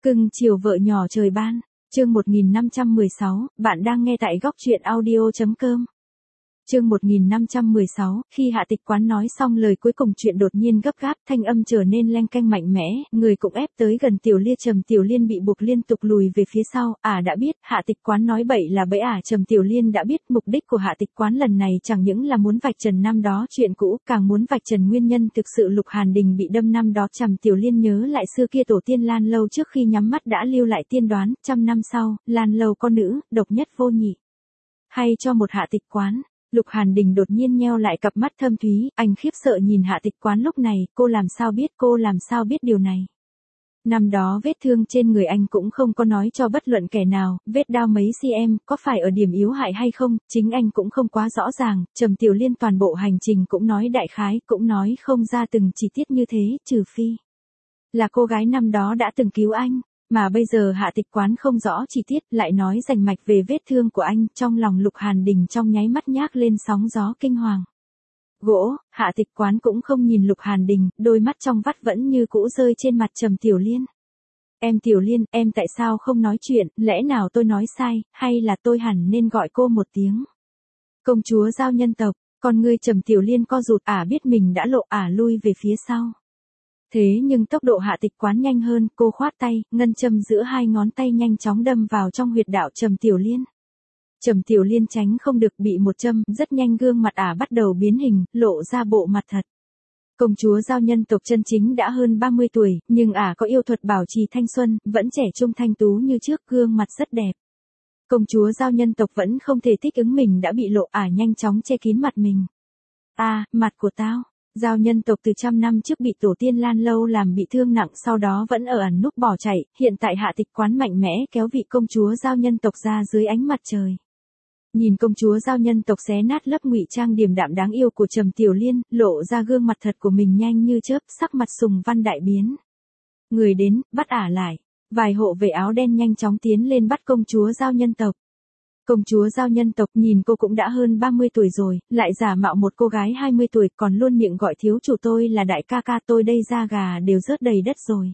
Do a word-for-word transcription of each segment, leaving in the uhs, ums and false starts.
Cưng chiều vợ nhỏ trời ban, chương một nghìn năm trăm mười sáu, bạn đang nghe tại góc truyện audio chấm com. Chương một nghìn năm trăm mười sáu, khi Hạ Tịch Quán nói xong lời cuối cùng chuyện đột nhiên gấp gáp, thanh âm trở nên leng keng mạnh mẽ, người cũng ép tới gần Tiểu Liên. Trầm Tiểu Liên bị buộc liên tục lùi về phía sau, ả à đã biết, Hạ Tịch Quán nói bậy là bẫy ả, à, Trầm Tiểu Liên đã biết mục đích của Hạ Tịch Quán lần này chẳng những là muốn vạch trần năm đó chuyện cũ, càng muốn vạch trần nguyên nhân thực sự Lục Hàn Đình bị đâm năm đó. Trầm Tiểu Liên nhớ lại xưa kia tổ tiên Lan Lâu trước khi nhắm mắt đã lưu lại tiên đoán, trăm năm sau, Lan Lâu con nữ, độc nhất vô nhị. Hay cho một Hạ Tịch Quán. Lục Hàn Đình đột nhiên nheo lại cặp mắt thâm thúy, anh khiếp sợ nhìn Hạ Tịch Quán lúc này, cô làm sao biết, cô làm sao biết điều này. Năm đó vết thương trên người anh cũng không có nói cho bất luận kẻ nào, vết đao mấy cm, có phải ở điểm yếu hại hay không, chính anh cũng không quá rõ ràng. Trầm Tiểu Liên toàn bộ hành trình cũng nói đại khái, cũng nói không ra từng chi tiết như thế, trừ phi là cô gái năm đó đã từng cứu anh. Mà bây giờ Hạ Tịch Quán không rõ chi tiết, lại nói rành mạch về vết thương của anh, trong lòng Lục Hàn Đình trong nháy mắt nhác lên sóng gió kinh hoàng. Gỗ, Hạ Tịch Quán cũng không nhìn Lục Hàn Đình, đôi mắt trong vắt vẫn như cũ rơi trên mặt Trầm Tiểu Liên. Em Tiểu Liên, em tại sao không nói chuyện, lẽ nào tôi nói sai, hay là tôi hẳn nên gọi cô một tiếng công chúa giao nhân tộc. Con ngươi Trầm Tiểu Liên co rụt, ả biết mình đã lộ, ả lui về phía sau. Thế nhưng tốc độ Hạ Tịch Quán nhanh hơn, cô khoát tay, ngân châm giữa hai ngón tay nhanh chóng đâm vào trong huyệt đạo Trầm Tiểu Liên. Trầm Tiểu Liên tránh không được bị một châm, rất nhanh gương mặt ả bắt đầu biến hình, lộ ra bộ mặt thật. Công chúa giao nhân tộc chân chính đã hơn ba mươi tuổi, nhưng ả có yêu thuật bảo trì thanh xuân, vẫn trẻ trung thanh tú như trước, gương mặt rất đẹp. Công chúa giao nhân tộc vẫn không thể thích ứng mình đã bị lộ, ả nhanh chóng che kín mặt mình. À, mặt của tao. Giao nhân tộc từ trăm năm trước bị tổ tiên Lan Lâu làm bị thương nặng, sau đó vẫn ở ẩn núp bỏ chạy, hiện tại Hạ Tịch Quán mạnh mẽ kéo vị công chúa giao nhân tộc ra dưới ánh mặt trời. Nhìn công chúa giao nhân tộc xé nát lớp ngụy trang điềm đạm đáng yêu của Trầm Tiểu Liên, lộ ra gương mặt thật của mình nhanh như chớp, sắc mặt Sùng Văn đại biến. Người đến, bắt ả lại. Vài hộ vệ áo đen nhanh chóng tiến lên bắt công chúa giao nhân tộc. Công chúa giao nhân tộc nhìn cô cũng đã hơn ba mươi tuổi rồi, lại giả mạo một cô gái hai mươi tuổi, còn luôn miệng gọi thiếu chủ tôi là đại ca ca, tôi đây da gà đều rớt đầy đất rồi.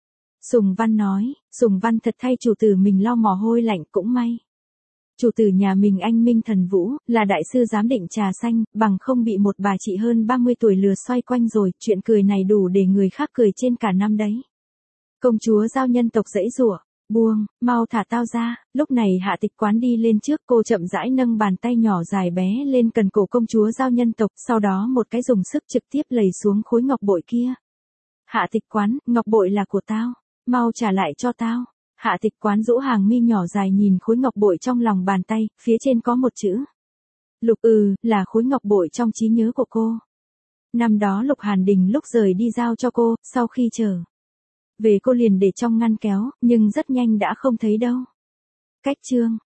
Sùng Văn nói, Sùng Văn thật thay chủ tử mình lau mồ hôi lạnh, cũng may. Chủ tử nhà mình anh Minh Thần Vũ, là đại sư giám định trà xanh, bằng không bị một bà chị hơn ba mươi tuổi lừa xoay quanh rồi, chuyện cười này đủ để người khác cười trên cả năm đấy. Công chúa giao nhân tộc giãy giụa. Buông, mau thả tao ra. Lúc này Hạ Tịch Quán đi lên trước, cô chậm rãi nâng bàn tay nhỏ dài bé lên cần cổ công chúa giao nhân tộc, sau đó một cái dùng sức trực tiếp lầy xuống khối ngọc bội kia. Hạ Tịch Quán, ngọc bội là của tao, mau trả lại cho tao. Hạ Tịch Quán rũ hàng mi nhỏ dài nhìn khối ngọc bội trong lòng bàn tay, phía trên có một chữ Lục. Ừ, là khối ngọc bội trong trí nhớ của cô. Năm đó Lục Hàn Đình lúc rời đi giao cho cô, sau khi trở về cô liền để trong ngăn kéo, nhưng rất nhanh đã không thấy đâu. Cách chương.